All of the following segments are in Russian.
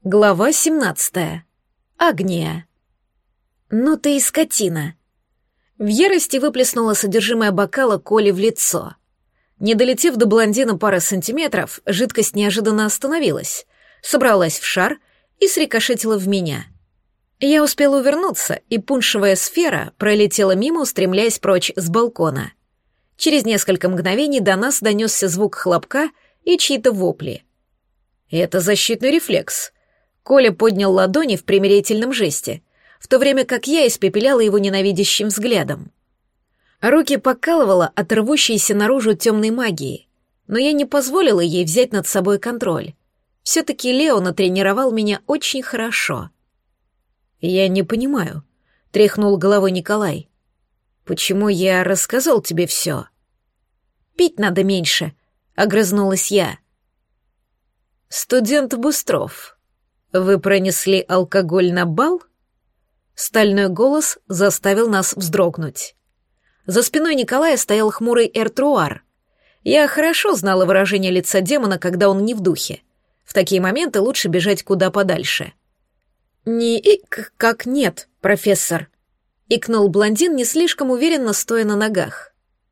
Глава 17. Агния. «Ну ты и скотина!» В ярости выплеснула содержимое бокала Коле в лицо. Не долетев до блондина пары сантиметров, жидкость неожиданно остановилась, собралась в шар и срикошетила в меня. Я успела увернуться, и пуншевая сфера пролетела мимо, устремляясь прочь с балкона. Через несколько мгновений до нас донесся звук хлопка и чьи-то вопли. «Это защитный рефлекс», Коля поднял ладони в примирительном жесте, в то время как я испепеляла его ненавидящим взглядом. Руки покалывало от рвущейся наружу темной магии, но я не позволила ей взять над собой контроль. Все-таки Лео натренировал меня очень хорошо. «Я не понимаю», — тряхнул головой Николай. «Почему я рассказал тебе все?» «Пить надо меньше», — огрызнулась я. «Студент Быстров, вы пронесли алкоголь на бал?» Стальной голос заставил нас вздрогнуть. За спиной Николая стоял хмурый Эртруар. Я хорошо знала выражение лица демона, когда он не в духе. В такие моменты лучше бежать куда подальше. «Как нет, профессор», — икнул блондин, не слишком уверенно стоя на ногах.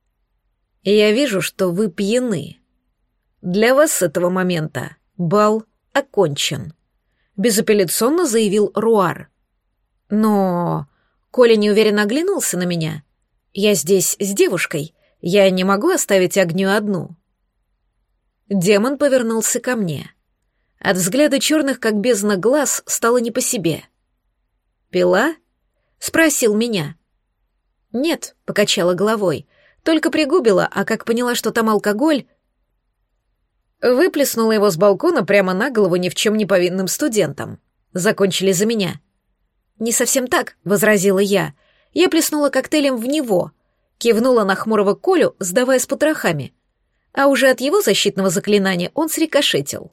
«Я вижу, что вы пьяны. Для вас с этого момента бал окончен», — безапелляционно заявил Руар. «Но...» — Коля неуверенно оглянулся на меня. «Я здесь с девушкой. Я не могу оставить Огню одну». Демон повернулся ко мне. От взгляда черных, как бездна глаз, стало не по себе. «Пила?» — спросил меня. «Нет», — покачала головой, — «только пригубила, а как поняла, что там алкоголь...» Выплеснула его с балкона прямо на голову ни в чем не повинным студентам. Закончили за меня. «Не совсем так», — возразила я. Я плеснула коктейлем в него, кивнула на хмурого Колю, сдавая с потрохами. А уже от его защитного заклинания он срикошетил.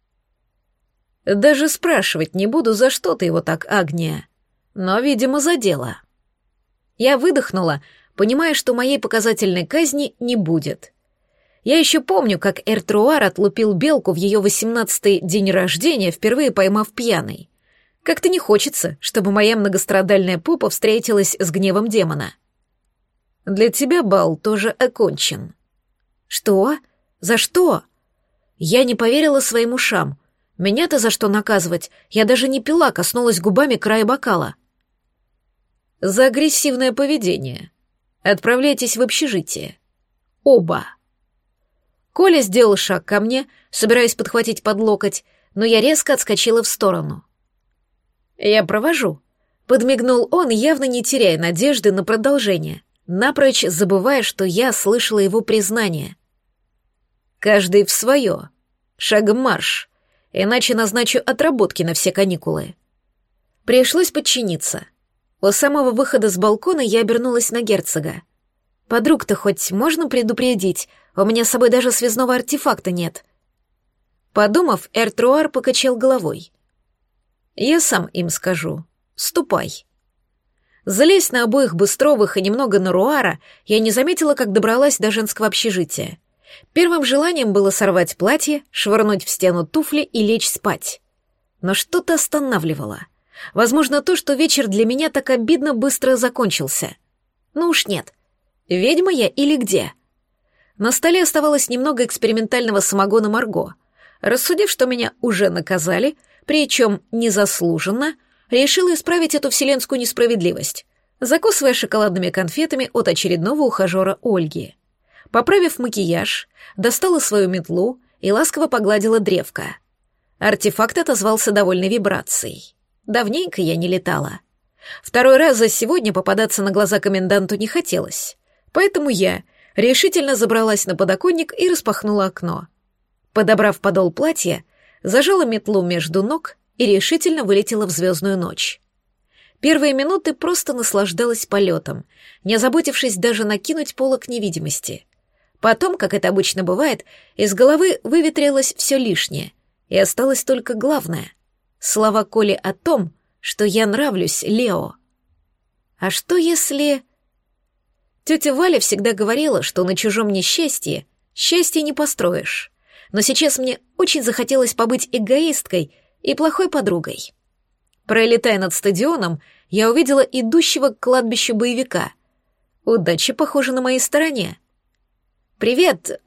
«Даже спрашивать не буду, за что ты его так, Агния. Но, видимо, задела». Я выдохнула, понимая, что моей показательной казни не будет. Я еще помню, как Эртруар отлупил белку в ее 18-й день рождения, впервые поймав пьяной. Как-то не хочется, чтобы моя многострадальная попа встретилась с гневом демона. «Для тебя бал тоже окончен». «Что? За что?» Я не поверила своим ушам. Меня-то за что наказывать? Я даже не пила, коснулась губами края бокала. «За агрессивное поведение. Отправляйтесь в общежитие. Оба». Коля сделал шаг ко мне, собираясь подхватить под локоть, но я резко отскочила в сторону. «Я провожу», — подмигнул он, явно не теряя надежды на продолжение, напрочь забывая, что я слышала его признание. «Каждый в свое. Шагом марш, иначе назначу отработки на все каникулы». Пришлось подчиниться. У самого выхода с балкона я обернулась на герцога. «Подруг-то хоть можно предупредить? У меня с собой даже связного артефакта нет». Подумав, Эртруар покачал головой. «Я сам им скажу. Ступай». Залезть на обоих Быстровых и немного на Руара, я не заметила, как добралась до женского общежития. Первым желанием было сорвать платье, швырнуть в стену туфли и лечь спать. Но что-то останавливало. Возможно, то, что вечер для меня так обидно быстро закончился. Ну уж нет. Ведьма я или где? На столе оставалось немного экспериментального самогона Марго. Рассудив, что меня уже наказали, причем незаслуженно, решила исправить эту вселенскую несправедливость, закусывая шоколадными конфетами от очередного ухажера Ольги. Поправив макияж, достала свою метлу и ласково погладила древко. Артефакт отозвался довольной вибрацией. Давненько я не летала. Второй раз за сегодня попадаться на глаза коменданту не хотелось. Поэтому я решительно забралась на подоконник и распахнула окно. Подобрав подол платья, зажала метлу между ног и решительно вылетела в звездную ночь. Первые минуты просто наслаждалась полетом, не озаботившись даже накинуть полог невидимости. Потом, как это обычно бывает, из головы выветрилось все лишнее, и осталось только главное — слова Коли о том, что я нравлюсь Лео. А что если... Тетя Валя всегда говорила, что на чужом несчастье счастье не построишь. Но сейчас мне очень захотелось побыть эгоисткой и плохой подругой. Пролетая над стадионом, я увидела идущего к кладбищу боевика. Удача, похоже, на моей стороне. «Привет,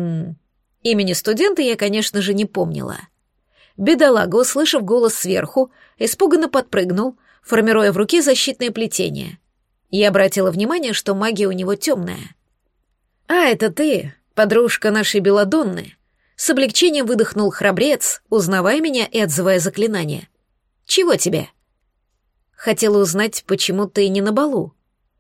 Имени студента я, конечно же, не помнила. Бедолага, услышав голос сверху, испуганно подпрыгнул, формируя в руке защитное плетение. Я обратила внимание, что магия у него темная. «А, это ты, подружка нашей Беладонны», — с облегчением выдохнул храбрец, узнавая меня и отзывая заклинание. «Чего тебе?» «Хотела узнать, почему ты не на балу».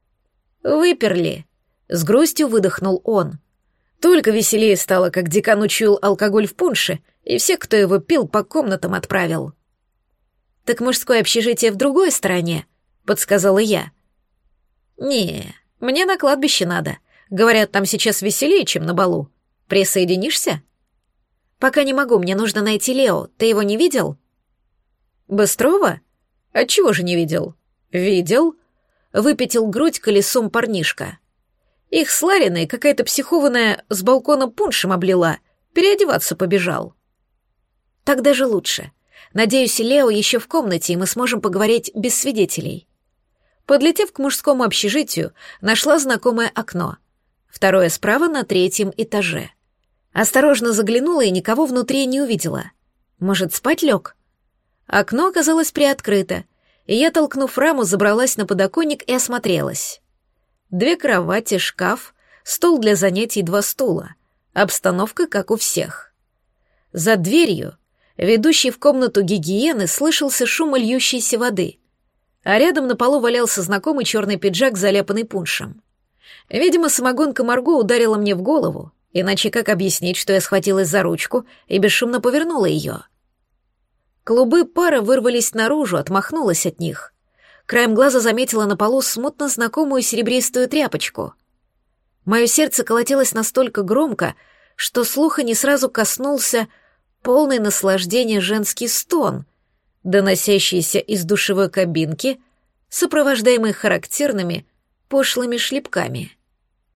«Выперли», — с грустью выдохнул он. Только веселее стало, как декан учуял алкоголь в пунше, и всех, кто его пил, по комнатам отправил. «Так мужское общежитие в другой стороне», — подсказала я. «Не, мне на кладбище надо. Говорят, там сейчас веселее, чем на балу. Присоединишься?» «Пока не могу, мне нужно найти Лео. Ты его не видел?» «Быстрова? Отчего же не видел?» «Видел», — выпятил грудь колесом парнишка. «Их с Лариной какая-то психованная с балкона пуншем облила, переодеваться побежал». «Так даже лучше. Надеюсь, Лео еще в комнате, и мы сможем поговорить без свидетелей». Подлетев к мужскому общежитию, нашла знакомое окно. Второе справа на 3-м этаже. Осторожно заглянула и никого внутри не увидела. Может, спать лег? Окно оказалось приоткрыто, и я, толкнув раму, забралась на подоконник и осмотрелась. 2 кровати, шкаф, стол для занятий, 2 стула. Обстановка, как у всех. За дверью, ведущей в комнату гигиены, слышался шум льющейся воды, а рядом на полу валялся знакомый черный пиджак, заляпанный пуншем. Видимо, самогонка Марго ударила мне в голову, иначе как объяснить, что я схватилась за ручку и бесшумно повернула ее? Клубы пара вырвались наружу, отмахнулась от них. Краем глаза заметила на полу смутно знакомую серебристую тряпочку. Мое сердце колотилось настолько громко, что слуха не сразу коснулся полный наслаждения женский стон, доносящийся из душевой кабинки, сопровождаемый характерными пошлыми шлепками.